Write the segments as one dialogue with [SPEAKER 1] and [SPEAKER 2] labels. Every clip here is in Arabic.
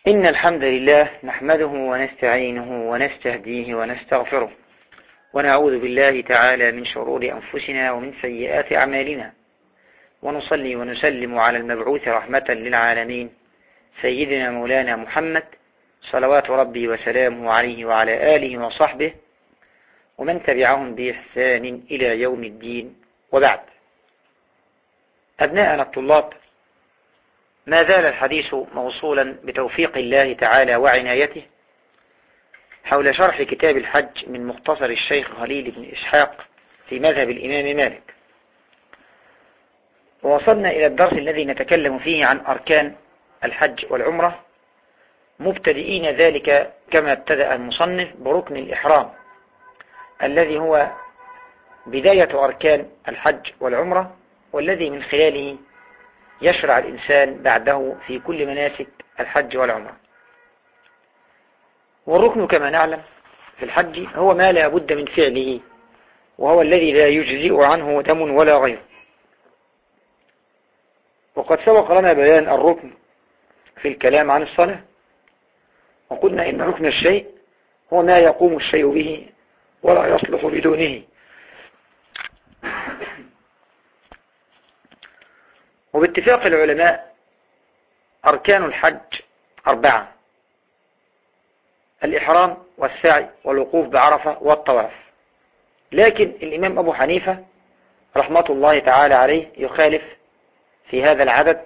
[SPEAKER 1] إن الحمد لله نحمده ونستعينه ونستهديه ونستغفره، ونعوذ بالله تعالى من شرور أنفسنا ومن سيئات أعمالنا، ونصلي ونسلم على المبعوث رحمة للعالمين سيدنا مولانا محمد صلوات ربي وسلامه عليه وعلى آله وصحبه ومن تبعهم بإحسان إلى يوم الدين. وبعد، أبناءنا الطلاب، ما زال الحديث موصولا بتوفيق الله تعالى وعنايته حول شرح كتاب الحج من مختصر الشيخ خليل بن إسحاق في مذهب الإمام مالك، ووصلنا إلى الدرس الذي نتكلم فيه عن أركان الحج والعمرة، مبتدئين ذلك كما ابتدأ المصنف بركن الإحرام الذي هو بداية أركان الحج والعمرة، والذي من خلاله يشرع الإنسان بعده في كل مناسك الحج والعمرة. والركن كما نعلم في الحج هو ما لا بد من فعله، وهو الذي لا يجزئ عنه دم ولا غيره. وقد سبق لنا بيان الركن في الكلام عن الصلاة، وقلنا إن ركن الشيء هو ما يقوم الشيء به ولا يصلح بدونه. وباتفاق العلماء أركان الحج 4: الإحرام والسعي والوقوف بعرفة والطواف. لكن الإمام أبو حنيفة رحمة الله تعالى عليه يخالف في هذا العدد،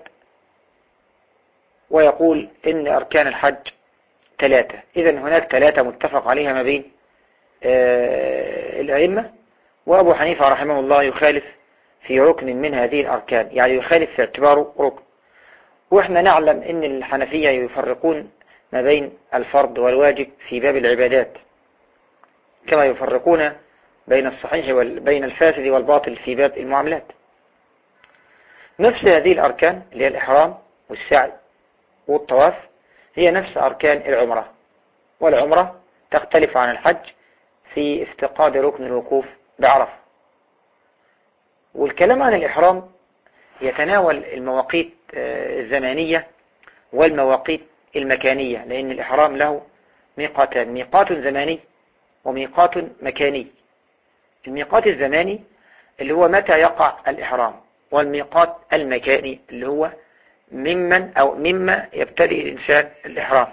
[SPEAKER 1] ويقول إن أركان الحج 3. إذن هناك 3 متفق عليها ما بين الأئمة، وأبو حنيفة رحمه الله يخالف في ركن من هذه الأركان، يعني يخالف في اعتباره ركن. وإحنا نعلم إن الحنفية يفرقون ما بين الفرض والواجب في باب العبادات، كما يفرقون بين الصحيح وبين الفاسد والباطل في باب المعاملات. نفس هذه الأركان اللي هي الإحرام والسعي والطواف هي نفس أركان العمرة، والعمرة تختلف عن الحج في افتقاد ركن الوقوف بعرفة. والكلام عن الإحرام يتناول المواقيت الزمانية والمواقيت المكانية، لأن الإحرام له ميقاتان: ميقات زماني وميقات مكاني. الميقات الزماني اللي هو متى يقع الإحرام، والميقات المكاني اللي هو مما يبتدئ الإنسان الإحرام.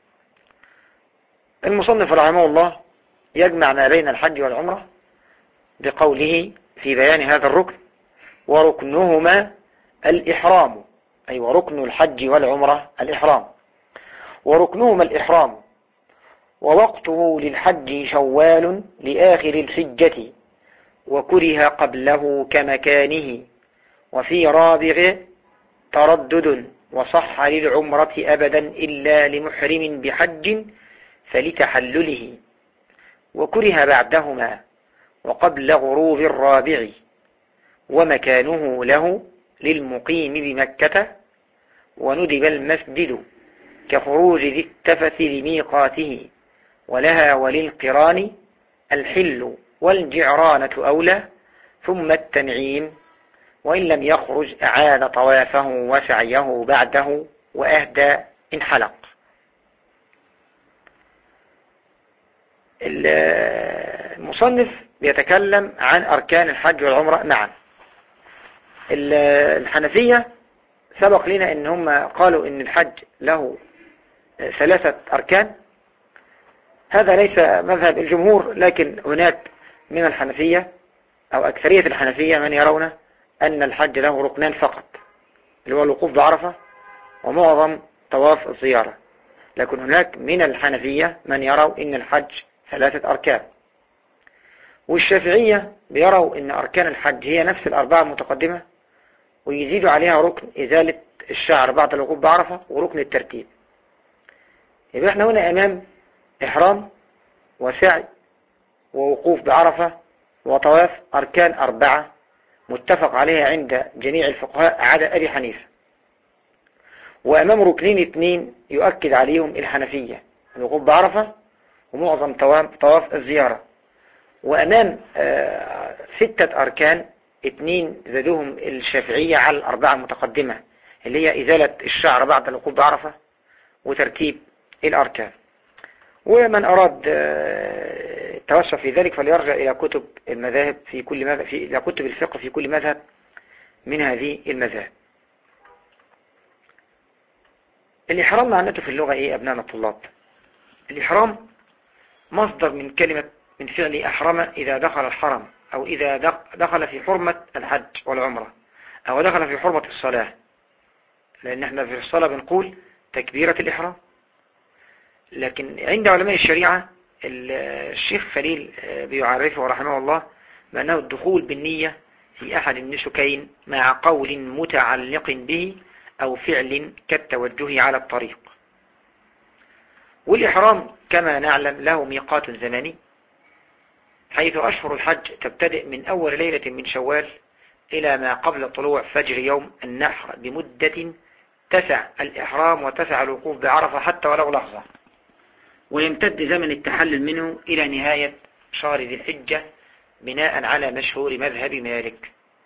[SPEAKER 1] المصنف رحمه الله يجمع ما بين الحج والعمرة بقوله في بيان هذا الركن: وركنهما الإحرام، أي وركن الحج والعمرة الإحرام. وركنهما الإحرام، ووقته للحج شوال لآخر الحجة، وكره قبله كمكانه، وفي رابغ تردد، وصح للعمرة أبدا إلا لمحرم بحج فلتحلله، وكره بعدهما وقبل غروب الرابع، ومكانه له للمقيم بمكة، وندب المسجد كخروج ذي التفث لميقاته، ولها وللقران الحل والجعرانة أولى، ثم التنعيم، وإن لم يخرج أعاد طوافه وسعيه بعده وأهدى إن حلق. المصنف بيتكلم عن أركان الحج والعمرة معا. الحنفية سبق لنا إن هم قالوا إن الحج له 3 أركان. هذا ليس مذهب الجمهور، لكن هناك من الحنفية أو أكثرية الحنفية من يرون أن الحج له ركنان فقط، اللي هو الوقوف بعرفة ومعظم طواف الزيارة. لكن هناك من الحنفية من يروا إن الحج 3 أركان. والشافعية بيروا إن أركان الحج هي نفس 4 المتقدمة، ويزيدوا عليها ركن إزالة الشعر بعد الوقوف بعرفة وركن الترتيب. يبقى احنا هنا أمام إحرام وسعي ووقوف بعرفة وطواف، أركان 4 متفق عليها عند جميع الفقهاء عدا أبي حنيفة. وأمام ركنين 2 يؤكد عليهم الحنفية: الوقوف بعرفة ومعظم طواف الزيارة. وأمام 6 أركان 2 زادوهم الشافعية على 4 المتقدمة، اللي هي إزالة الشعر بعد الوقوف بعرفة وترتيب الأركان. ومن أراد التوسع في ذلك فليرجع إلى كتب المذاهب في كل مذهب، إلى كتب الفقه في كل مذهب من هذه المذاهب. الإحرام معناته في اللغة إيه أبناء الطلاب؟ الإحرام مصدر من فعل أحرم إذا دخل الحرم، أو إذا دخل في حرمة الحج والعمرة، أو دخل في حرمة الصلاة، لأن احنا في الصلاة بنقول تكبيرة الإحرام. لكن عند علماء الشريعة الشيخ خليل بيعرفه رحمه الله بأنه الدخول بالنية في أحد النسكين مع قول متعلق به أو فعل كالتوجه على الطريق. والإحرام كما نعلم له ميقات زمني، حيث أشهر الحج تبتدئ من أول ليلة من شوال إلى ما قبل طلوع فجر يوم النحر بمدة تسع الإحرام وتسع الوقوف بعرفة حتى ولو لحظة، ويمتد زمن التحلل منه إلى نهاية شهر ذي الحجة بناء على مشهور مذهب مالك،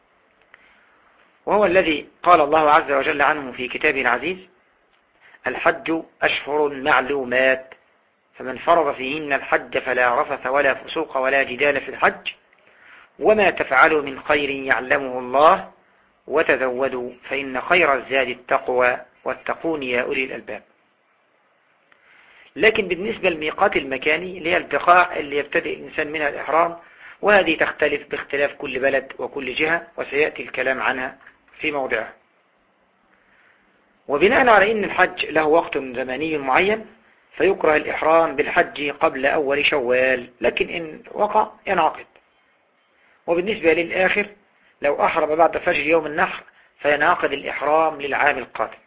[SPEAKER 1] وهو الذي قال الله عز وجل عنه في كتابه العزيز: الحج أشهر معلومات فمن فرض فيهن الحج فلا رفث ولا فسوق ولا جدال في الحج وما تفعلوا من خير يعلمه الله وتزودوا فإن خير الزاد التقوى واتقون يا أولي الألباب. لكن بالنسبة للميقات المكاني اللي هي البقاع اللي يبتدئ الإنسان منها الإحرام، وهذه تختلف باختلاف كل بلد وكل جهة، وسيأتي الكلام عنها في موضعها. وبناء على أن الحج له وقت زمني معين فيكره الإحرام بالحج قبل أول شوال، لكن إن وقع ينعقد. وبالنسبة للآخر لو أحرم بعد فجر يوم النحر فينعقد الإحرام للعام القادم.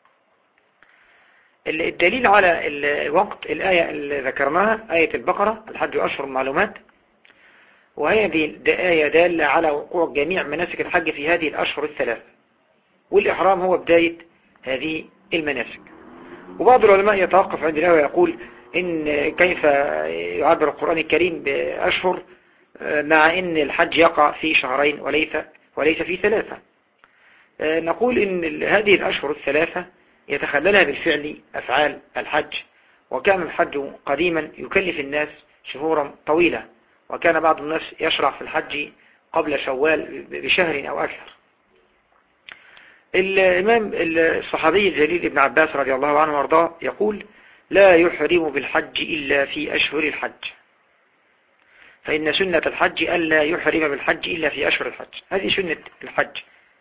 [SPEAKER 1] الدليل على الوقت الآية اللي ذكرناها، آية البقرة: الحج أشهر معلومات، وهي دي آية دالة على وقوع جميع مناسك الحج في هذه الأشهر الثلاث، والإحرام هو بداية هذه المناسك. وبعض العلماء يتوقف عند الآية ويقول إن كيف يعبر القرآن الكريم بأشهر مع إن الحج يقع في شهرين وليس في ثلاثة. نقول إن هذه الأشهر الثلاثة يتخللها بالفعل أفعال الحج، وكان الحج قديما يكلف الناس شهورا طويلة، وكان بعض الناس يشرع في الحج قبل شوال بشهر أو أكثر. الإمام الصحابي الجليل ابن عباس رضي الله عنه وارضاه يقول: لا يحرم بالحج إلا في أشهر الحج، فإن سنة الحج ألا يحرم بالحج إلا في أشهر الحج. هذه سنة الحج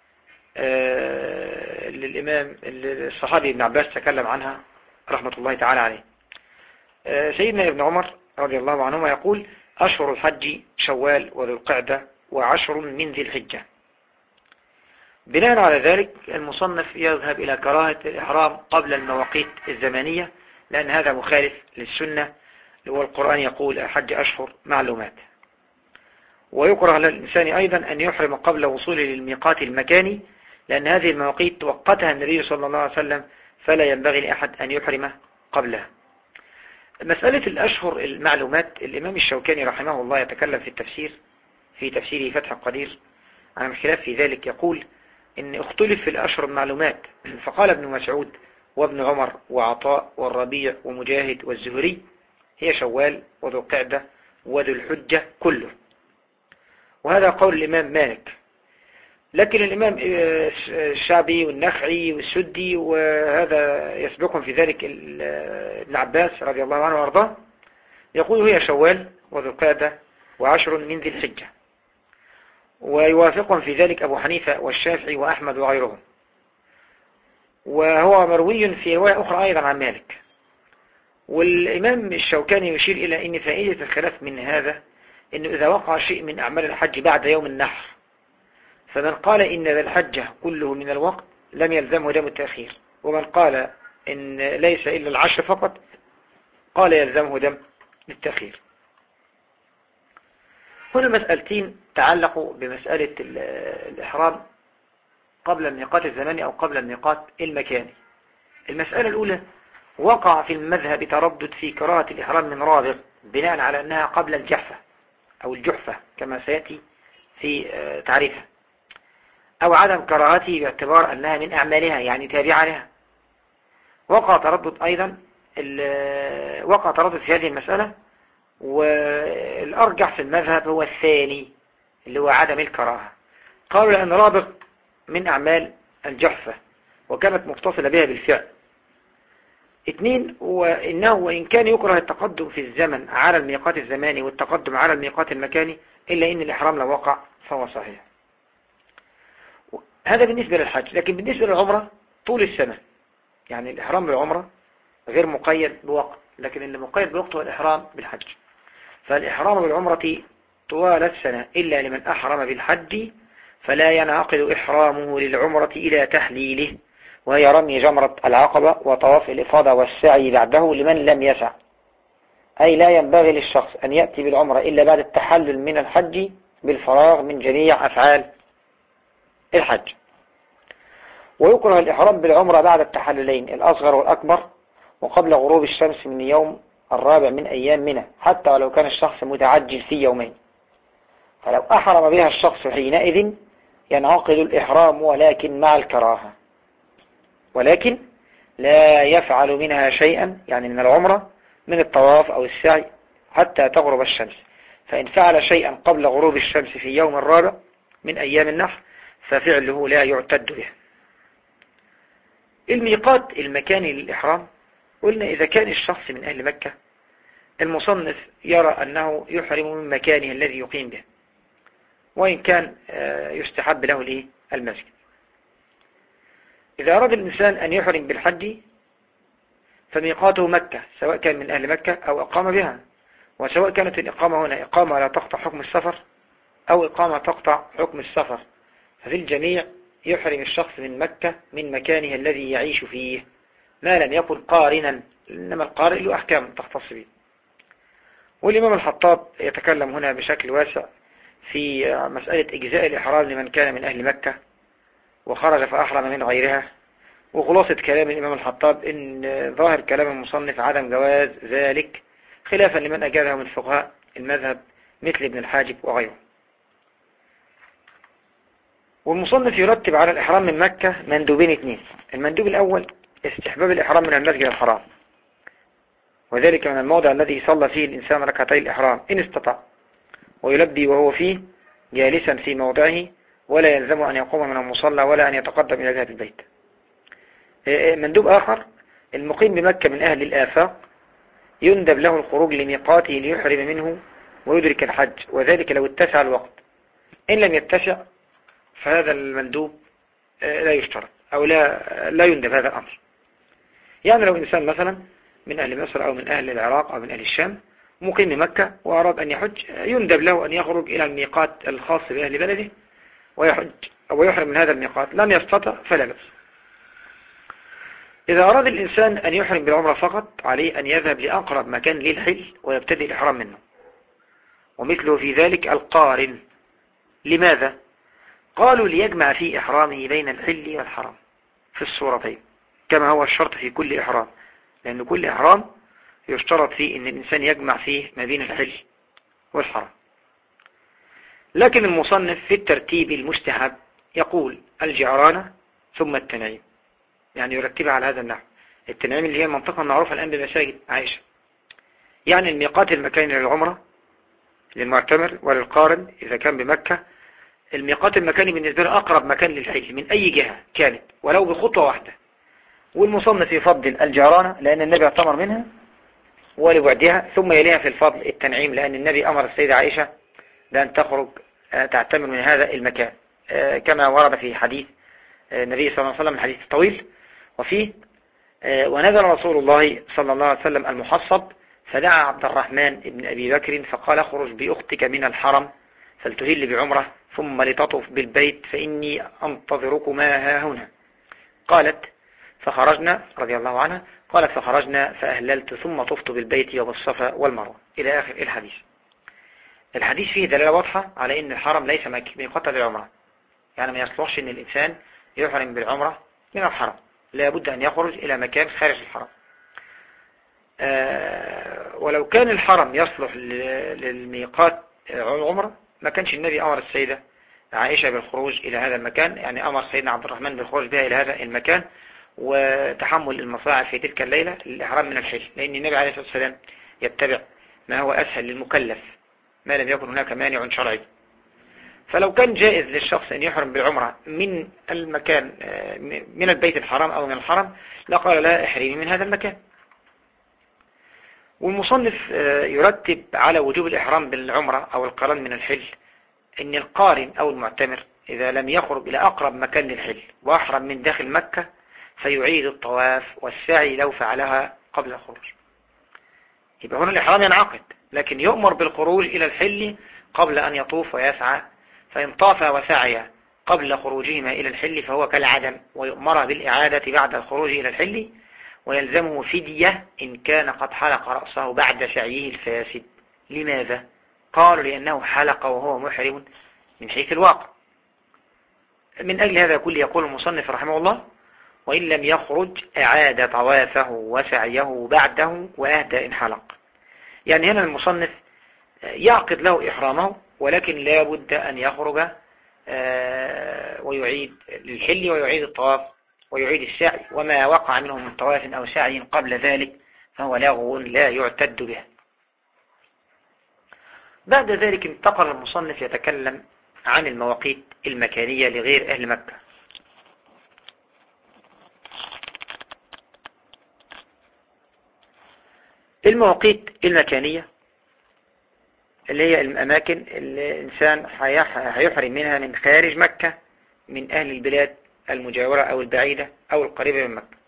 [SPEAKER 1] للإمام الصحابي ابن عباس تكلم عنها رحمة الله تعالى عليه. سيدنا ابن عمر رضي الله عنهما يقول: أشهر الحج شوال وذو القعدة وعشر من ذي الحجة. بناء على ذلك المصنف يذهب إلى كراهة الإحرام قبل المواقيت الزمنية، لأن هذا مخالف للسنة، والقرآن يقول: الحج أشهر معلومات. ويكره للإنسان أيضا أن يحرم قبل وصوله للميقات المكاني، لأن هذه المواقيت توقتها النبي صلى الله عليه وسلم، فلا ينبغي لأحد أن يحرم قبلها. مسألة الأشهر المعلومات، الإمام الشوكاني رحمه الله يتكلم في تفسيره فتح القدير عن الخلاف في ذلك، يقول إن اختلف في الأشهر المعلومات، فقال ابن مسعود وابن عمر وعطاء والربيع ومجاهد والزهري: هي شوال وذو القعدة وذو الحجة كله. وهذا قول الإمام مالك. لكن الإمام الشعبي والنخعي والسدي وهذا يسبقهم في ذلك ابن عباس رضي الله عنه وارضاه يقول: هي شوال وذو القعدة وعشر من ذي الحجة. ويوافقهم في ذلك أبو حنيفة والشافعي وأحمد وغيرهم. وهو مروي في رواية أخرى أيضا عن مالك. والإمام الشوكاني يشير إلى أن فائدة الخلاف من هذا أنه إذا وقع شيء من أعمال الحج بعد يوم النحر، فمن قال إن ذا الحج كله من الوقت لم يلزمه دم التأخير، ومن قال إن ليس إلا العشر فقط قال يلزمه دم التأخير. هنا مسألتين تعلقوا بمسألة الإحرام قبل الميقات الزماني أو قبل الميقات المكاني. المسألة الأولى: وقع في المذهب تردد في كراهة الإحرام من رابغ بناء على أنها قبل الجحفة أو الجحفة كما سيأتي في تعريفها، أو عدم كراهته باعتبار أنها من أعمالها يعني تابعة لها. وقع تردد أيضا، وقع تردد في هذه المسألة، والأرجح في المذهب هو الثاني اللي هو عدم الكراهة. قالوا لأن رابغ من أعمال الجحفة وكانت متصلة بها بالفعل. 2، وإنه وإن كان يكره التقدم في الزمن على الميقات الزماني والتقدم على الميقات المكاني، إلا إن الإحرام لو وقع فهو صحيح. هذا بالنسبة للحج. لكن بالنسبة للعمرة طول السنة، يعني الإحرام بالعمرة غير مقيد بوقت، لكن اللي مقيد بوقت هو الإحرام بالحج. فالإحرام بالعمرة طوال السنة إلا لمن أحرم بالحج، فلا ينعقد إحرامه للعمرة إلى تحليله، وهي رمي جمرة العقبة وطواف الإفاضة والسعي بعده لمن لم يسع. أي لا ينبغي للشخص أن يأتي بالعمرة إلا بعد التحلل من الحج بالفراغ من جميع أفعال الحج. ويكره الإحرام بالعمرة بعد التحللين الأصغر والأكبر وقبل غروب الشمس من يوم الرابع من أيام منى، حتى ولو كان الشخص متعجل في يومين. فلو أحرم بها الشخص حينئذ ينعقد الإحرام، ولكن مع الكراهة، ولكن لا يفعل منها شيئا، يعني من العمرة من الطواف أو السعي حتى تغرب الشمس. فإن فعل شيئا قبل غروب الشمس في يوم الرابع من أيام النحر ففعله لا يعتد به. الميقات المكاني للإحرام، قلنا إذا كان الشخص من أهل مكة المصنف يرى أنه يحرم من مكانه الذي يقيم به، وإن كان يستحب له المسجد. إذا أراد الإنسان أن يحرم بالحج فميقاته مكة، سواء كان من أهل مكة أو أقام بها، وسواء كانت الإقامة هنا إقامة لا تقطع حكم السفر أو إقامة تقطع حكم السفر، ففي الجميع يحرم الشخص من مكة من مكانه الذي يعيش فيه، ما لم يكن قارنا، إنما القارئ له أحكام تختص به. والإمام الحطاب يتكلم هنا بشكل واسع في مسألة إجزاء الإحرام لمن كان من أهل مكة وخرج فأحرم من غيرها. وخلاصة كلام الإمام الحطاب إن ظاهر كلام المصنف عدم جواز ذلك، خلافا لمن أجازه من فقهاء المذهب مثل ابن الحاجب وغيره. والمصنف يرتب على الإحرام من مكة مندوبين 2. المندوب الأول استحباب الإحرام من المسجد الحرام، وذلك من الموضع الذي صلى فيه الإنسان ركعتي الإحرام إن استطاع، ويلبي وهو فيه جالسا في موضعه، ولا يلزم أن يقوم من المصلى ولا أن يتقدم إلى جهة البيت. مندوب آخر المقيم بمكة من أهل الآفاق يندب له الخروج لميقاته ليحرم منه ويدرك الحج، وذلك لو اتسع الوقت. إن لم يتسع فهذا المندوب لا يشترط أو لا يندب هذا الأمر. يعني لو إنسان مثلا من أهل مصر أو من أهل العراق أو من أهل الشام مقيم بمكة وأراد أن يحج، يندب له أن يخرج إلى الميقات الخاص بأهل بلده ويحج أو يحرم من هذا الميقات. لم يستطع فلا بأس. إذا أراد الإنسان أن يحرم بالعمرة فقط عليه أن يذهب لأقرب مكان للحل ويبتدئ الإحرام منه، ومثله في ذلك القارن. لماذا؟ قالوا ليجمع في إحرامه بين الحل والحرام في الصورتين كما هو الشرط في كل إحرام، لأن كل إحرام يشترط فيه أن الإنسان يجمع فيه ما بين الحل والحرام. لكن المصنف في الترتيب المستحب يقول الجعرانة ثم التنعيم، يعني يرتبها على هذا النحو. التنعيم اللي هي المنطقة المعروفة الآن بمساجد عائشة، يعني الميقات المكان للعمرة للمعتمر وللقارن إذا كان بمكة، الميقات المكاني بالنسبة له أقرب مكان للحج من أي جهة كانت ولو بخطوة واحدة. والمصنف يفضل الجعرانة لأن النبي اعتمر منها ولبعدها، ثم يليها في الفضل التنعيم لأن النبي أمر السيدة عائشة بأن تخرج تعتمر من هذا المكان، كما ورد في حديث النبي صلى الله عليه وسلم الحديث الطويل، وفيه ونزل رسول الله صلى الله عليه وسلم المحصب فدعا عبد الرحمن بن أبي بكر فقال اخرج بأختك من الحرم فلتهل بعمرة ثم لتطف بالبيت فإني أنتظركما ها هنا. قالت فخرجنا رضي الله عنها، قالت فخرجنا فأهللت ثم طفت بالبيت وبالصفا والمروة إلى آخر الحديث. الحديث فيه دلالة واضحة على أن الحرم ليس ميقاتا للعمرة، يعني ما يصلحش أن الإنسان يحرم بالعمرة من الحرم، لا بد أن يخرج إلى مكان خارج الحرم. ولو كان الحرم يصلح للميقات العمرة ما كانش النبي أمر السيدة عائشة بالخروج إلى هذا المكان، يعني أمر سيدنا عبد الرحمن بالخروج بها إلى هذا المكان، وتحمل المصاعب في تلك الليلة للإحرام من الحل، لأن النبي عليه الصلاة والسلام يتبع ما هو أسهل للمكلف ما لم يكن هناك مانع شرعي. فلو كان جائز للشخص أن يحرم بالعمرة من المكان من البيت الحرام أو من الحرم لقال لا احرمي من هذا المكان. والمصنف يرتب على وجوب الإحرام بالعمرة أو القران من الحل أن القارن أو المعتمر إذا لم يخرج إلى أقرب مكان للحل وأحرم من داخل مكة فيعيد الطواف والسعي لو فعلها قبل الخروج. يبقى هنا الإحرام ينعقد، لكن يؤمر بالخروج إلى الحل قبل أن يطوف ويسعى، فإن طاف وسعي قبل خروجهما إلى الحل فهو كالعدم، ويؤمر بالإعادة بعد الخروج إلى الحل، ويلزمه فدية إن كان قد حلق رأسه بعد سعيه الفاسد. لماذا؟ قالوا لأنه حلق وهو محرم من حيث الواقع. من أجل هذا كله يقول المصنف رحمه الله: وإن لم يخرج أعاد طوافه وسعيه بعده وأهدى إن حلق. يعني هنا المصنف يعقد له إحرامه، ولكن لا بد أن يخرج ويعيد للحل ويعيد الطواف ويعيد السعي، وما وقع منه من طواف أو سعي قبل ذلك فهو لغو لا يعتد به. بعد ذلك انتقل المصنف يتكلم عن المواقيت المكانية لغير أهل مكة. المواقيت المكانية اللي هي الأماكن اللي الإنسان هيحرم منها من خارج مكة من أهل البلاد المجاورة أو البعيدة أو القريبة من مكة.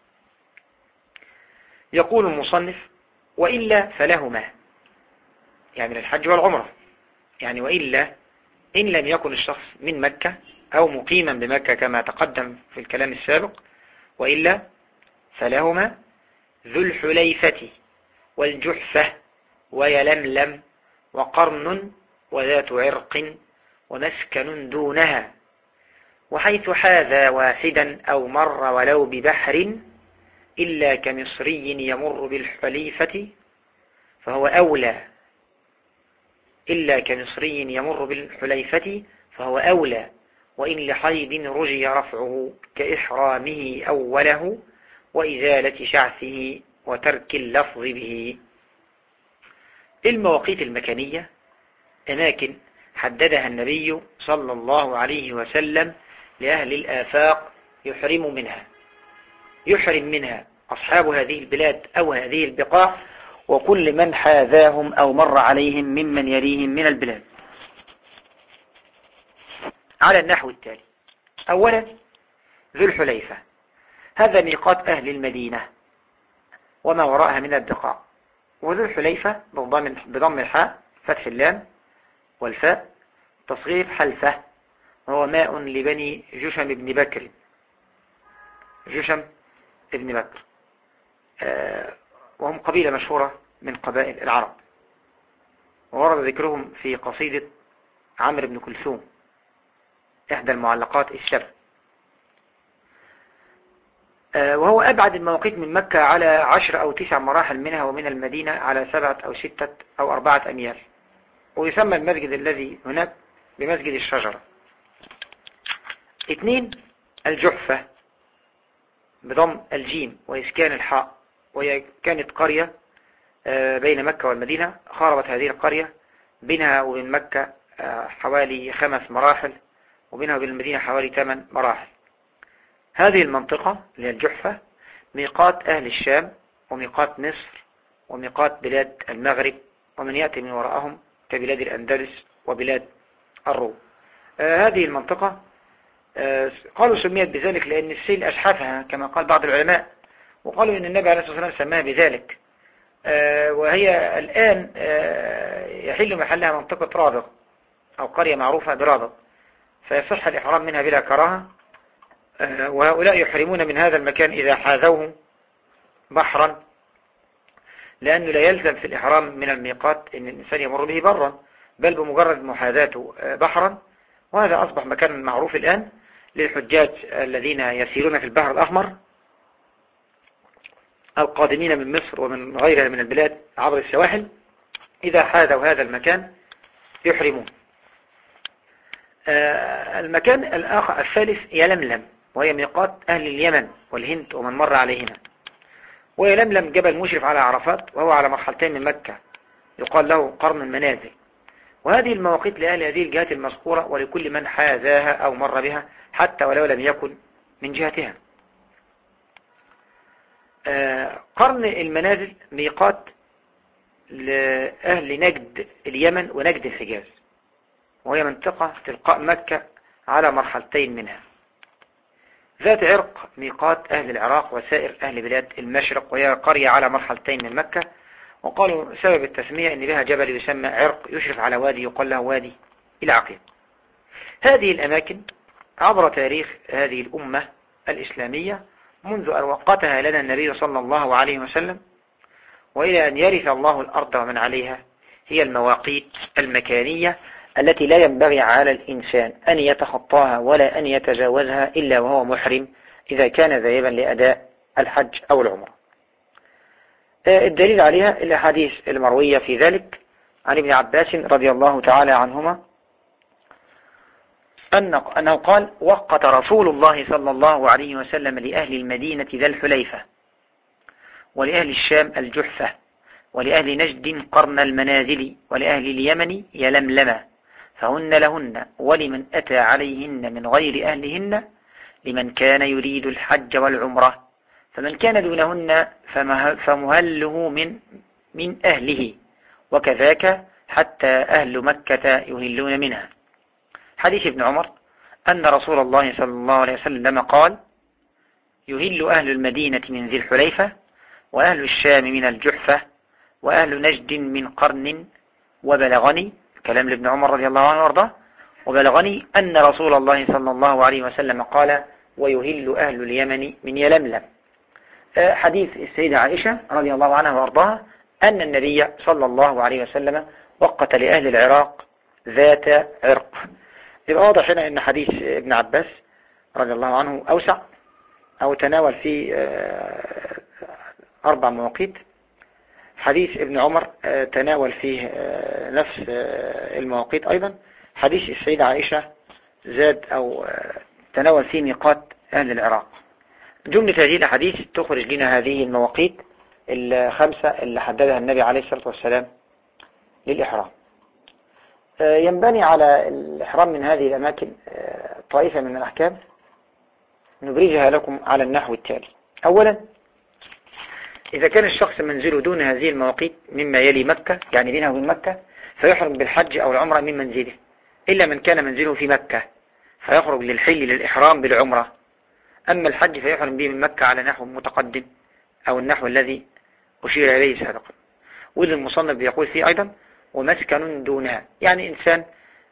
[SPEAKER 1] يقول المصنف: وإلا فلهما، يعني للحج والعمرة. يعني وإلا إن لم يكن الشخص من مكة أو مقيما بمكة كما تقدم في الكلام السابق، وإلا فلهما ذو الحليفة والجحفة ويلملم وقرن وذات عرق ومسكن دونها، وحيث حاذا واحدا أو مر ولو ببحر إلا كمصري يمر بالحليفة فهو أولى وإن لحيض رجي رفعه كإحرامه أوله وإزالة شعثه وترك اللفظ به. المواقيت المكانية أماكن حددها النبي صلى الله عليه وسلم لأهل الآفاق يحرم منها أصحاب هذه البلاد أو هذه البقاع وكل من حاذاهم أو مر عليهم ممن يليهم من البلاد على النحو التالي: أولا ذو الحليفة، هذا ميقات أهل المدينة وما وراءها من البقاع. وذو الحليفة بضم الحاء فتح اللام والفاء تصغير حلفة، وهو ماء لبني جشم بن بكر وهم قبيلة مشهورة من قبائل العرب، وورد ذكرهم في قصيدة عمرو بن كلثوم إحدى المعلقات السبع. وهو أبعد المواقيت من مكة على 10 أو 9 مراحل منها، ومن المدينة على 7 أو 6 أو 4 أميال. ويسمى المسجد الذي هناك بمسجد الشجرة. 2 الجحفة بضم الجيم وإسكان الحاء، وهي كانت قرية بين مكة والمدينة، خاربت هذه القرية بينها وبين مكة حوالي 5 مراحل، وبينها وبين المدينة حوالي 8 مراحل. هذه المنطقة اللي هي الجحفة ميقات أهل الشام وميقات مصر وميقات بلاد المغرب ومن يأتي من وراءهم كبلاد الأندلس وبلاد الروم. هذه المنطقة قالوا سميت بذلك لأن السيل أشحفها كما قال بعض العلماء، وقالوا أن النبي عليه الصلاة والسلام سماها بذلك. وهي الآن يحل محلها منطقة رابغ أو قرية معروفة برابغ، فيصح الإحرام منها بلا كراهة. وهؤلاء يحرمون من هذا المكان إذا حاذوه بحرا، لأنه لا يلزم في الإحرام من الميقات أن الإنسان يمر به برا، بل بمجرد محاذاته بحرا. وهذا أصبح مكان معروف الآن للحجاج الذين يسيرون في البحر الأحمر القادمين من مصر ومن غيرها من البلاد عبر السواحل، إذا حاذوا هذا المكان يحرمون. المكان الآخر الثالث يلملم، وهي ميقات أهل اليمن والهند ومن مر عليهما. ويلملم جبل مشرف على عرفات، وهو على مرحلتين من مكة، يقال له قرن المنازل. وهذه المواقيت لأهل هذه الجهات المذكورة ولكل من حاذاها أو مر بها حتى ولو لم يكن من جهتها. قرن المنازل ميقات لأهل نجد اليمن ونجد الحجاز، وهي منطقة تلقاء مكة على مرحلتين منها. ذات عرق ميقات أهل العراق وسائر أهل بلاد المشرق، وهي قرية على مرحلتين من مكة. وقالوا سبب التسمية أن بها جبل يسمى عرق يشرف على وادي يقال له وادي العقيق. هذه الأماكن عبر تاريخ هذه الأمة الإسلامية منذ أن وقتها لنا النبي صلى الله عليه وسلم وإلى أن يرث الله الأرض ومن عليها، هي المواقيت المكانية التي لا ينبغي على الإنسان أن يتخطاها ولا أن يتجاوزها إلا وهو محرم إذا كان ذاهبا لأداء الحج أو العمرة. الدليل عليها الأحاديث المروية في ذلك عن ابن عباس رضي الله تعالى عنهما أنه قال: وقت رسول الله صلى الله عليه وسلم لأهل المدينة ذا الحليفة، ولأهل الشام الجحفة، ولأهل نجد قرن المنازل، ولأهل اليمن يلملم، فهن لهن ولمن أتى عليهن من غير أهلهن، لمن كان يريد الحج والعمرة، فمن كان دونهن فمهله من أهله، وكذاك حتى أهل مكة يهلون منها. حديث ابن عمر أن رسول الله صلى الله عليه وسلم قال: يهل أهل المدينة من ذي الحليفة، وأهل الشام من الجحفة، وأهل نجد من قرن. وبلغني كلام لابن عمر رضي الله عنه وارضاه، وبلغني أن رسول الله صلى الله عليه وسلم قال: ويهل أهل اليمن من يلملم. حديث السيدة عائشة رضي الله عنها وارضاها أن النبي صلى الله عليه وسلم وقت لأهل العراق ذات عرق. يبقى واضح هنا أن حديث ابن عباس رضي الله عنه أوسع أو تناول فيه 4 مواقيت. حديث ابن عمر تناول فيه نفس المواقيت أيضا. حديث السيدة عائشة زاد أو تناول فيه ميقات أهل العراق. جملة هذه الأحاديث تخرج لنا هذه المواقيت 5 اللي حددها النبي عليه الصلاة والسلام للإحرام. ينبني على الإحرام من هذه الأماكن طائفة من الأحكام نبرزها لكم على النحو التالي. أولا، إذا كان الشخص منزله دون هذه المواقيت مما يلي مكة، يعني بينه وبين مكة، فيحرم بالحج أو العمرة من منزله، إلا من كان منزله في مكة فيخرج للحل للإحرام بالعمرة. أما الحج فيحرم به من مكة على نحو متقدم أو النحو الذي أشير إليه سابقا. وإذا المصنف بيقول فيه أيضا: ومسكن دونها، يعني إنسان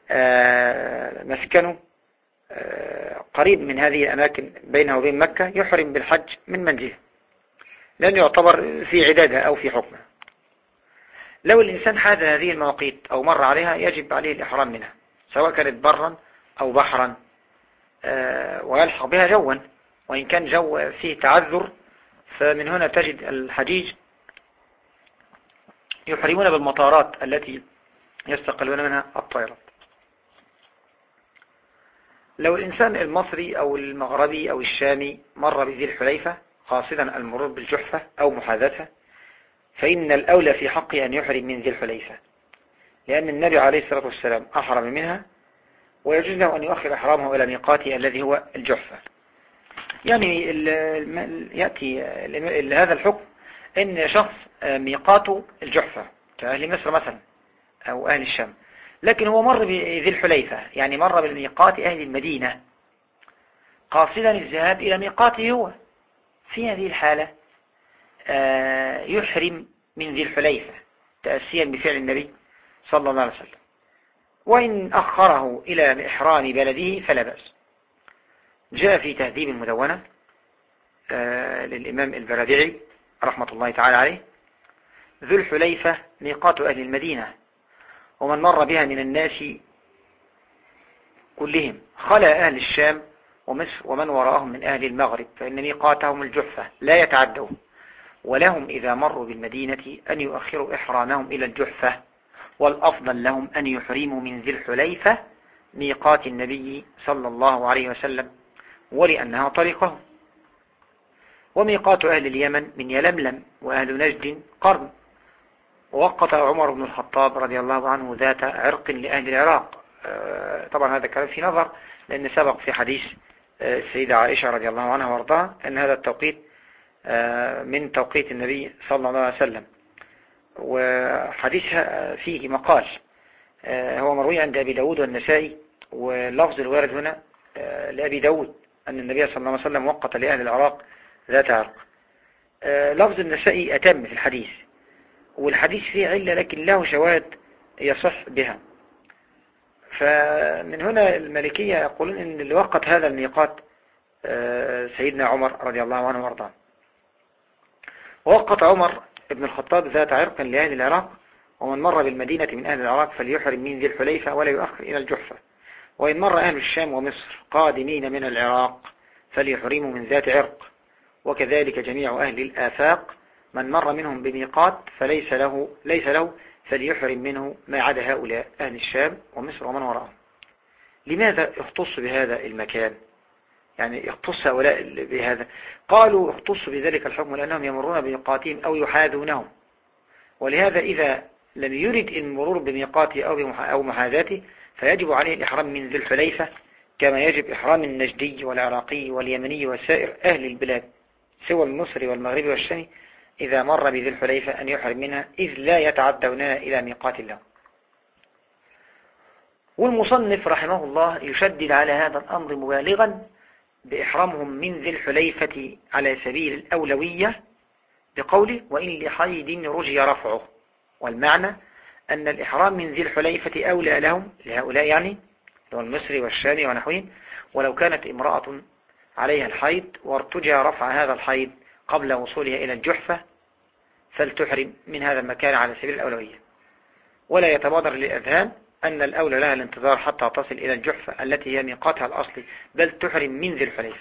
[SPEAKER 1] مسكنه قريب من هذه الأماكن بينه وبين مكة يحرم بالحج من منزله، لأنه يعتبر في عدادها أو في حكمها. لو الإنسان حاذ هذه المواقيت أو مر عليها يجب عليه الإحرام منها، سواء كانت برا أو بحرا، ويلحق بها جوا، وإن كان جو فيه تعذر فمن هنا تجد الحجيج يحرمون بالمطارات التي يستقلون منها الطائرات. لو الإنسان المصري أو المغربي أو الشامي مر بذي الحليفة قاصدا المرور بالجحفة أو محاذاتها، فإن الأولى في حقه أن يحرم من ذي الحليفة، لأن النبي عليه الصلاة والسلام أحرم منها، ويجوز له أن يؤخر إحرامه إلى ميقاته الذي هو الجحفة. يعني يأتي لهذا الحكم إن شخص ميقاته الجحفة كأهل مصر مثلا أو أهل الشام، لكن هو مر بذي الحليفة، يعني مر بالميقات أهل المدينة قاصدا الذهاب إلى ميقاته هو، في هذه الحالة يحرم من ذي الحليفة تأسيا بفعل النبي صلى الله عليه وسلم، وإن أخره إلى إحرام بلده فلا بأس. جاء في تهذيب المدونة للإمام البرادعي رحمة الله تعالى عليه: ذو الحليفة ميقات أهل المدينة، ومن مر بها من الناس كلهم، خلا أهل الشام ومصر ومن وراءهم من أهل المغرب، فإن ميقاتهم الجحفة لا يتعدوا، ولهم إذا مروا بالمدينة أن يؤخروا إحرامهم إلى الجحفة، والأفضل لهم أن يحرموا من ذي الحليفة ميقات النبي صلى الله عليه وسلم، ولأنها طريقه. وميقات أهل اليمن من يلملم، وأهل نجد قرن. ووقت عمر بن الخطاب رضي الله عنه ذات عرق لأهل العراق. طبعا هذا كلام في نظر، لأن سبق في حديث السيدة عائشة رضي الله عنها وارضاها أن هذا التوقيت من توقيت النبي صلى الله عليه وسلم. وحديثها فيه مقال هو مروي عند أبي داود والنسائي، واللفظ الوارد هنا لأبي داود أن النبي صلى الله عليه وسلم وقت لأهل العراق ذات عرق. لفظ النسائي أتم في الحديث، والحديث فيه علة لكن له شواهد يصح بها. فمن هنا المالكية يقولون أن اللي وقت هذا الميقات سيدنا عمر رضي الله عنه وارضاه. ووقت عمر ابن الخطاب ذات عرق لأهل العراق: ومن مر بالمدينة من أهل العراق فليحرم من ذي الحليفة ولا يؤخر إلى الجحفة. وإن مر أهل الشام ومصر قادمين من العراق فليحرموا من ذات عرق. وكذلك جميع أهل الآفاق من مر منهم بميقات فليس له فليحرم منه ما عدا هؤلاء أهل الشام ومصر ومن وراءهم. لماذا يختص بهذا المكان؟ يعني يختص هؤلاء بهذا. قالوا يختص بذلك الحكم لأنهم يمرون بميقاتهم أو يحاذونهم، ولهذا إذا لم يرد المرور بميقاته أو محاذاته فيجب عليه الإحرام من ذي الحليفة، كما يجب إحرام النجدي والعراقي واليمني وسائر أهل البلاد سوى المصري والمغربي والشامي إذا مر بذي الحليفة أن يحرم منها، إذ لا يتعدونها إلى ميقات الله. والمصنف رحمه الله يشدد على هذا الأمر مبالغا بإحرامهم من ذي الحليفة على سبيل الأولوية بقوله: وإن لحيد رجي رفعه. والمعنى أن الإحرام من ذي الحليفة أولى لهم، لهؤلاء يعني لو المصري والشامي ونحوهم، ولو كانت امرأة عليها الحيض وارتجى رفع هذا الحيض قبل وصولها إلى الجحفة فلتحرم من هذا المكان على سبيل الأولوية. ولا يتبادر للأذهان أن الأولى لها الانتظار حتى تصل إلى الجحفة التي هي ميقاتها الأصلي، بل تحرم من ذي الحليفة.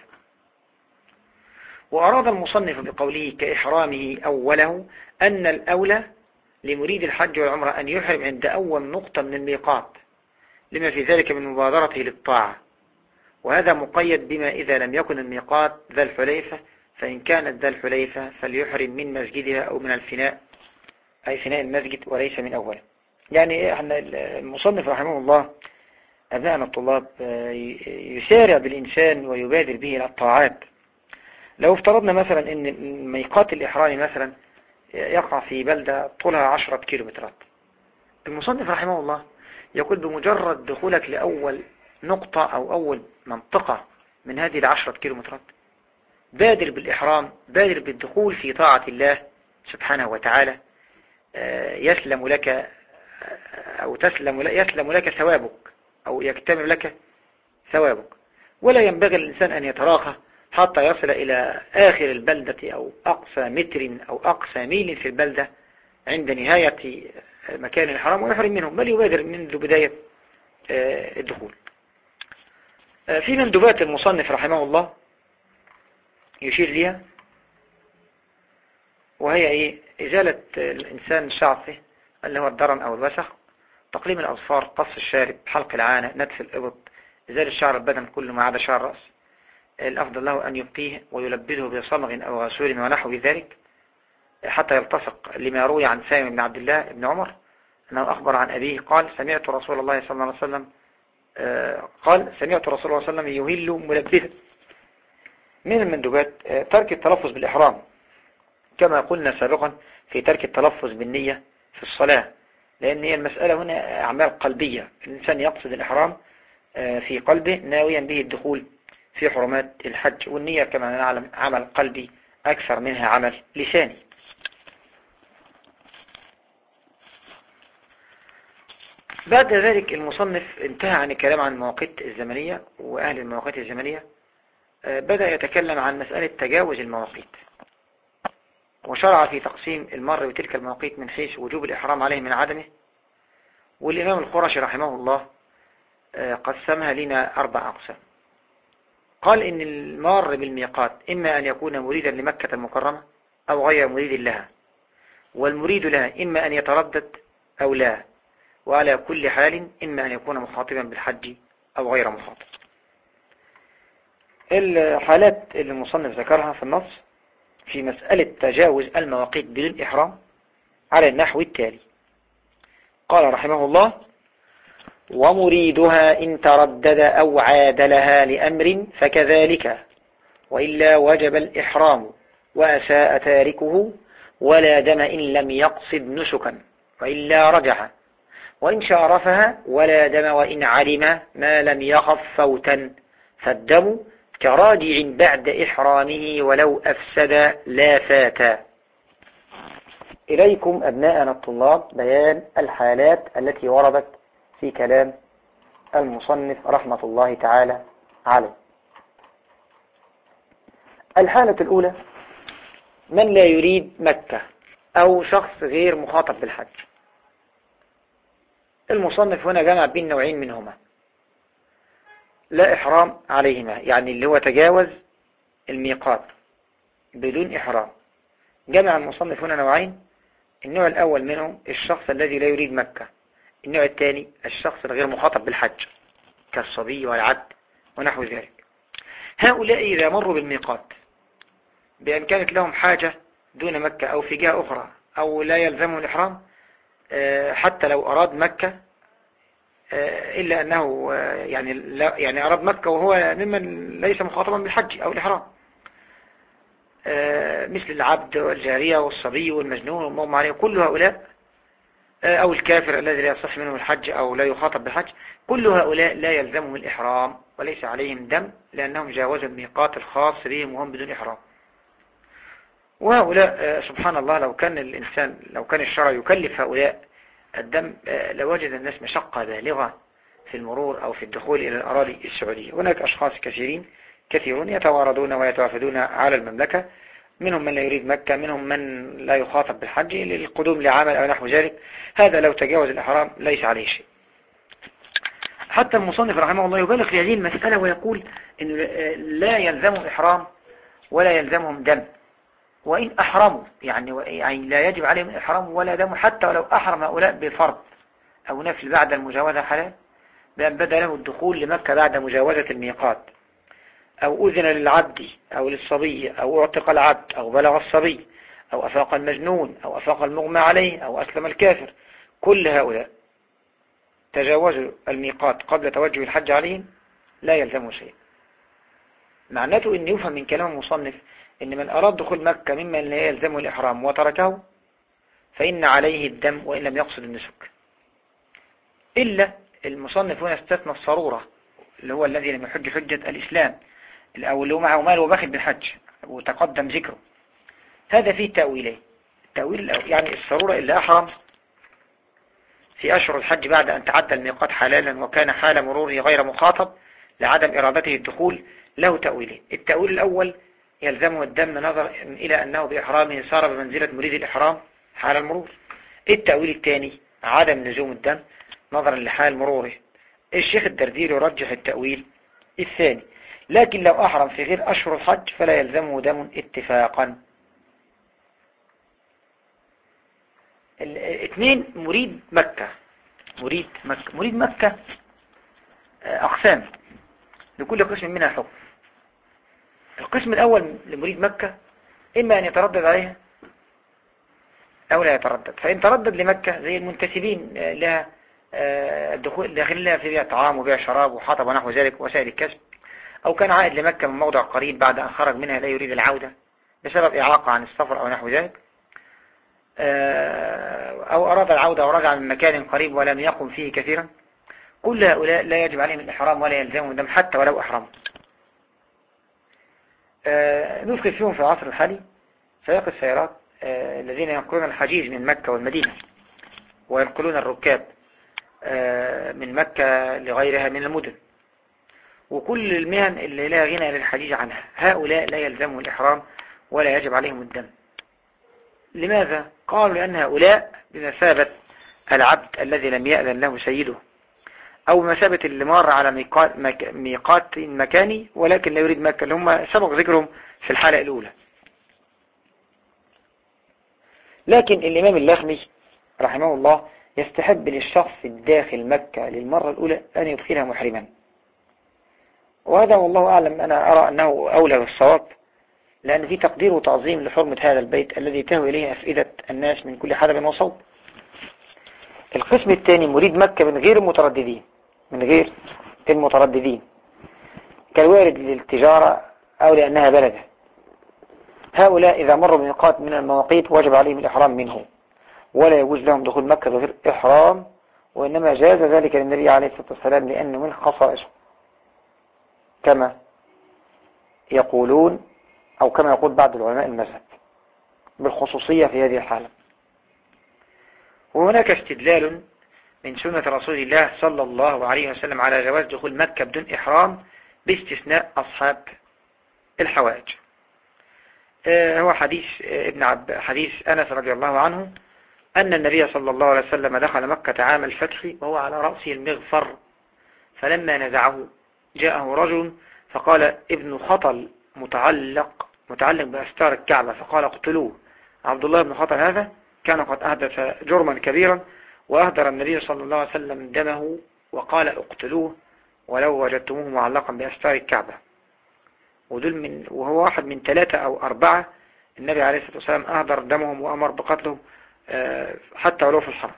[SPEAKER 1] وأراد المصنف بقوله كإحرامه أوله أن الأولى لمريد الحج والعمرة أن يحرم عند أول نقطة من الميقات، لما في ذلك من مبادرته للطاعة. وهذا مقيد بما إذا لم يكن الميقات ذا الحليفة، فإن كانت ذا الحليفة فليحرم من مسجدها أو من الفناء، أي فناء المسجد، وليس من أوله. يعني المصنف رحمه الله أبناءنا الطلاب يسارع بالإنسان ويبادر به إلى الطاعات. لو افترضنا مثلا أن ميقات الإحرام مثلا يقع في بلدة طولها 10 كيلومترات، المصنف رحمه الله يقول بمجرد دخولك لأول نقطة أو أول منطقة من هذه 10 كيلومترات بادر بالإحرام، بادر بالدخول في طاعة الله سبحانه وتعالى، يسلم لك ثوابك، أو يكتمل لك ثوابك. ولا ينبغي الإنسان أن يتراخى حتى يصل إلى آخر البلدة أو أقصى متر أو أقصى ميل في البلدة عند نهاية مكان الحرام ويحرم منه، بل يبادر منذ بداية الدخول. في مندوبات المصنف رحمه الله يشير لها، وهي إزالة الإنسان شعره اللي هو الدرن أو الوسخ، تقليم الأظفار، قص الشارب، حلق العانة، نتف الإبط، إزالة شعر البدن كله ما عدا شعر الرأس. الأفضل له أن يبقيه ويلبده بصمغ أو غسول ونحو ذلك حتى يلتصق، لما روي عن سالم بن عبد الله بن عمر أنه أخبر عن أبيه قال سمعت رسول الله صلى الله عليه وسلم يهل ملبدا. من المندوبات ترك التلفظ بالإحرام، كما قلنا سابقا في ترك التلفظ بالنية في الصلاة، لأن هي المسألة هنا أعمال قلبية، الإنسان يقصد الإحرام في قلبه ناويا به الدخول في حرمات الحج، والنية كما نعلم عمل قلبي أكثر منها عمل لساني. بعد ذلك المصنف انتهى عن الكلام عن المواقيت الزمنية وأهل المواقيت الزمنية، بدأ يتكلم عن مسألة تجاوز المواقيت، وشرع في تقسيم المر بتلك المواقيت من حيث وجوب الإحرام عليه من عدمه. والإمام القرشي رحمه الله قسمها لنا 4 أقسام. قال إن المار بالميقات إما أن يكون مريدا لمكة المكرمة أو غير مريد لها، والمريد لها إما أن يتردد أو لا، وعلى كل حال إما أن يكون مخاطبا بالحج أو غير مخاطب. الحالات اللي المصنف ذكرها في النص في مسألة تجاوز المواقيت بدون إحرام على النحو التالي. قال رحمه الله: ومريدها إن تردد أو عادلها لأمر فكذلك، وإلا وجب الإحرام وأساء تاركه، ولا دم إن لم يقصد نسكا، وإلا رجع، وإن شارفها ولا دم وإن علم ما لم يخف فوتا، فالدم كراجع بعد إحرامه ولو أفسد لا فاتا. إليكم أبناءنا الطلاب بيان الحالات التي وردت في كلام المصنف رحمة الله تعالى عليه. الحالة الأولى: من لا يريد مكة أو شخص غير مخاطب بالحج. المصنف هنا جمع بين نوعين منهما لا إحرام عليهما، يعني اللي هو تجاوز الميقات بدون إحرام. جمع المصنف هنا نوعين: النوع الأول منهم الشخص الذي لا يريد مكة، النوع الثاني الشخص الغير مخاطب بالحج كالصبي والعبد ونحو ذلك. هؤلاء إذا مروا بالميقات بأن كانت لهم حاجة دون مكة أو في جهة أخرى أو لا يلزمهم الإحرام، حتى لو أراد مكة، إلا أنه يعني أراد مكة وهو ممن ليس مخاطبا بالحج أو الإحرام، مثل العبد والجارية والصبي والمجنون والمغمى عليه، كل هؤلاء، أو الكافر الذي لا يصح منه الحج أو لا يخاطب بالحج، كل هؤلاء لا يلزمهم الإحرام وليس عليهم دم، لأنهم جاوزوا الميقات الخاص بهم وهم بدون إحرام. وهؤلاء سبحان الله لو كان الشرع يكلف هؤلاء الدم لوجد الناس مشقة بالغة في المرور أو في الدخول إلى الأراضي السعودية. هناك أشخاص كثيرون يتواردون ويتوافدون على المملكة، منهم من لا يريد مكة، منهم من لا يخاطب بالحج للقدوم لعمل أو نحو ذلك. هذا لو تجاوز الإحرام ليس عليه شيء. حتى المصنف رحمه الله يبالغ في هذه المسألة ويقول إن لا يلزمهم إحرام ولا يلزمهم دم، وإن أحرموا يعني لا يجب عليهم إحرام ولا دم، حتى ولو أحرم هؤلاء بفرض أو نفل بعد المجاوزة حلال، بأن بدا له الدخول لمكة بعد مجاوزة الميقات، أو أذن للعبد أو للصبي، أو اعتق العبد، أو بلغ الصبي، أو أفاق المجنون، أو أفاق المغمى عليه، أو أسلم الكافر. كل هؤلاء تجاوزوا الميقات قبل توجه الحج عليهم لا يلزموا شيء. معناته أن يفهم من كلام المصنف إن من أراد دخول مكة ممن لا يلزمه الإحرام وتركه فإن عليه الدم وإن لم يقصد النسك، إلا المصنف هنا استثنى الصرورة اللي هو الذي لم يحج حجة الإسلام، أو اللي هو معه مال وباخد بالحج وتقدم ذكره. هذا فيه تأويلين: التأويل يعني الصرورة اللي أحرم في أشهر الحج بعد أن تعدى الميقات حلالا وكان حال مروره غير مخاطب لعدم إرادته الدخول، له تأويلين: التأويل الأول يلزمه الدم نظرا إلى أنه بإحرامه صار بمنزلة مريد الإحرام حال المرور. التأويل الثاني عدم لزوم الدم نظرا لحال مروره. الشيخ الدرديري يرجح التأويل الثاني، لكن لو أحرم في غير أشهر الحج فلا يلزمه دم اتفاقا. اثنين: مريد مكة أقسام لكل قسم منها حكم. القسم الأول لمريد مكة إما أن يتردد عليها أو لا يتردد، فإن تردد لمكة زي المنتسبين لها الدخول داخل لها في بيع طعام وبيع شراب وحطب ونحو ذلك وسائل الكسب، أو كان عائد لمكة من موضع قريب بعد أن خرج منها لا يريد العودة بسبب إعاقة عن السفر أو نحو ذلك، أو أراد العودة ورجع من مكان قريب ولم يقم فيه كثيرا، كل هؤلاء لا يجب عليهم الإحرام ولا يلزمهم الدم حتى ولو أحرموا. نذكر فيهم في العصر الحالي سائق السيارات الذين ينقلون الحجيج من مكة والمدينة وينقلون الركاب من مكة لغيرها من المدن، وكل المهن اللي لا غنى للحجيج عنها، هؤلاء لا يلزمهم الإحرام ولا يجب عليهم الدم. لماذا؟ قالوا لأن هؤلاء بمثابة العبد الذي لم يأذن له سيده، أو بمثابة اللي مار على ميقات مكاني ولكن لا يريد مكة، اللي هم سبق ذكرهم في الحلقة الأولى. لكن الإمام اللخمي رحمه الله يستحب للشخص الداخل مكة للمرة الأولى أن يدخلها محرما، وهذا والله أعلم أنا أرى أنه أولى بالصواب، لأن في تقدير وتعظيم لحرمة هذا البيت الذي تهوي إليه أفئدة الناس من كل حدب وصوب. القسم الثاني مريد مكة من غير المترددين، من غير المترددين كالوارد للتجارة أو لأنها بلده. هؤلاء إذا مروا بميقات من المواقيت وجب عليهم الإحرام منه، ولا يجوز لهم دخول مكة بغير إحرام، وإنما جاز ذلك للنبي عليه الصلاة والسلام لأنه من خصائصه، كما يقولون أو كما يقول بعض العلماء المذهب بالخصوصية في هذه الحالة. وهناك استدلال من سنة رسول الله صلى الله عليه وسلم على جواز دخول مكة بدون إحرام باستثناء أصحاب الحوائج. هو حديث أنس رضي الله عنه أن النبي صلى الله عليه وسلم دخل مكة عام الفتح وهو على رأسه المغفر، فلما نزعه جاءه رجل فقال ابن خطل متعلق بأستار الكعبة، فقال اقتلوه. عبد الله بن خطل هذا كان قد أحدث جرما كبيرا، وأهدر النبي صلى الله عليه وسلم دمه وقال اقتلوه ولو وجدتموه معلقا بأستار الكعبة. وهو واحد من 3 أو 4 النبي عليه الصلاة والسلام أهدر دمهم وأمر بقتلهم حتى ولو في الحرم.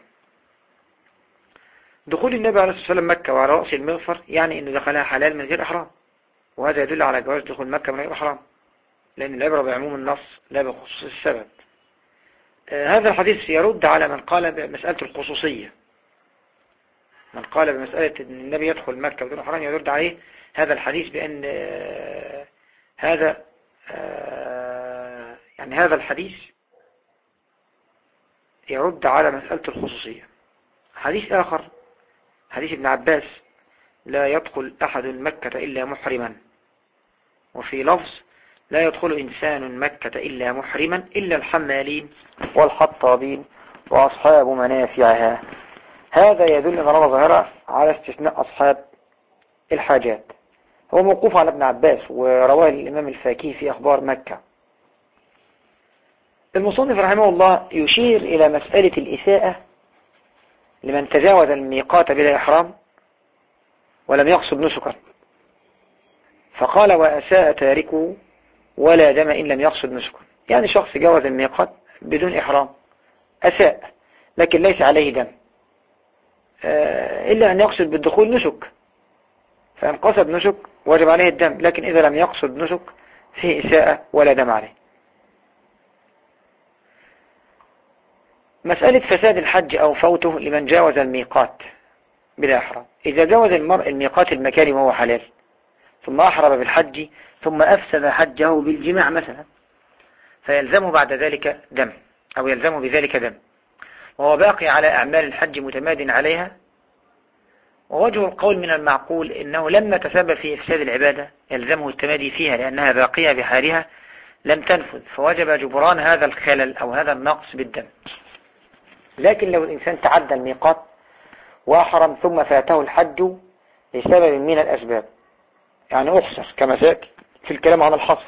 [SPEAKER 1] دخول النبي عليه الصلاة والسلام مكة وعلى رأس المغفر يعني أنه دخلها حلال من غير إحرام، وهذا يدل على جواز دخول مكة من غير إحرام، لأن العبرة بعموم النص لا بخصوص السبب. هذا الحديث يرد على من قال بمسألة الخصوصية، من قال بمسألة أن النبي يدخل مكة بدون إحرام يرد عليه هذا الحديث بأن هذا الحديث يرد على مسألة الخصوصية. حديث آخر حديث ابن عباس لا يدخل أحد مكة إلا محرما، وفي لفظ لا يدخل إنسان مكة إلا محرما إلا الحمالين والحطابين وأصحاب منافعها. هذا يدل ضرورة ظاهرة على استثناء أصحاب الحاجات. هو موقوف على ابن عباس ورواه الإمام الفاكهي في أخبار مكة. المصنف رحمه الله يشير إلى مسألة الإساءة لمن تجاوز الميقات بلا إحرام ولم يقصد نسكا، فقال وأساء تاركه ولا دم إن لم يقصد نسكا. يعني شخص جاوز الميقات بدون إحرام أساء لكن ليس عليه دم إلا أن يقصد بالدخول نسك، فإن قصد نسك وجب عليه الدم، لكن إذا لم يقصد نسك فيه إساءة ولا دم عليه. مسألة فساد الحج أو فوته لمن جاوز الميقات بلا إحرام. إذا جاوز المرء الميقات المكاني وهو حلال ثم أحرم بالحج ثم أفسد حجه بالجماع مثلا، فيلزمه بعد ذلك دم أو يلزمه بذلك دم، وهو باقي على أعمال الحج متماد عليها. ووجه القول من المعقول إنه لما تسبب في إفساد العبادة يلزمه التمادي فيها لأنها باقية بحالها لم تنفذ، فوجب جبران هذا الخلل أو هذا النقص بالدم. لكن لو الإنسان تعدى الميقات وأحرم ثم فاته الحج لسبب من الأسباب، يعني أحصر كما سيأتي في الكلام عن الحصر،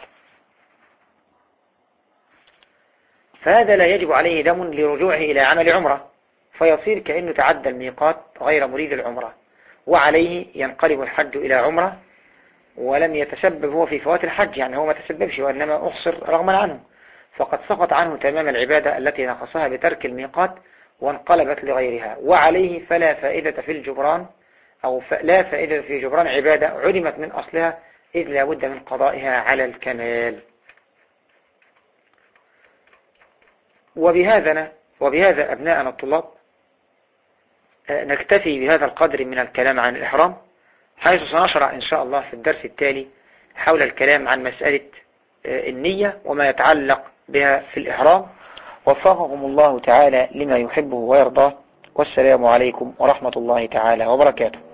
[SPEAKER 1] فهذا لا يجب عليه دم لرجوعه إلى عمل عمرة، فيصير كأنه تعدى الميقات غير مريد العمرة، وعليه ينقلب الحج إلى عمرة ولم يتسبب هو في فوات الحج، يعني هو ما تسببش وإنما أحصر رغما عنه، فقد سقط عنه تمام العبادة التي نقصها بترك الميقات وانقلبت لغيرها، وعليه فلا فائدة في الجبران أو لا فائدة في جبران عبادة علمت من أصلها إذ لا بد من قضائها على الكمال. وبهذا أبناءنا الطلاب نكتفي بهذا القدر من الكلام عن الإحرام، حيث سنشرع إن شاء الله في الدرس التالي حول الكلام عن مسألة النية وما يتعلق بها في الإحرام. وفقكم الله تعالى لما يحبه ويرضاه، والسلام عليكم ورحمة الله تعالى وبركاته.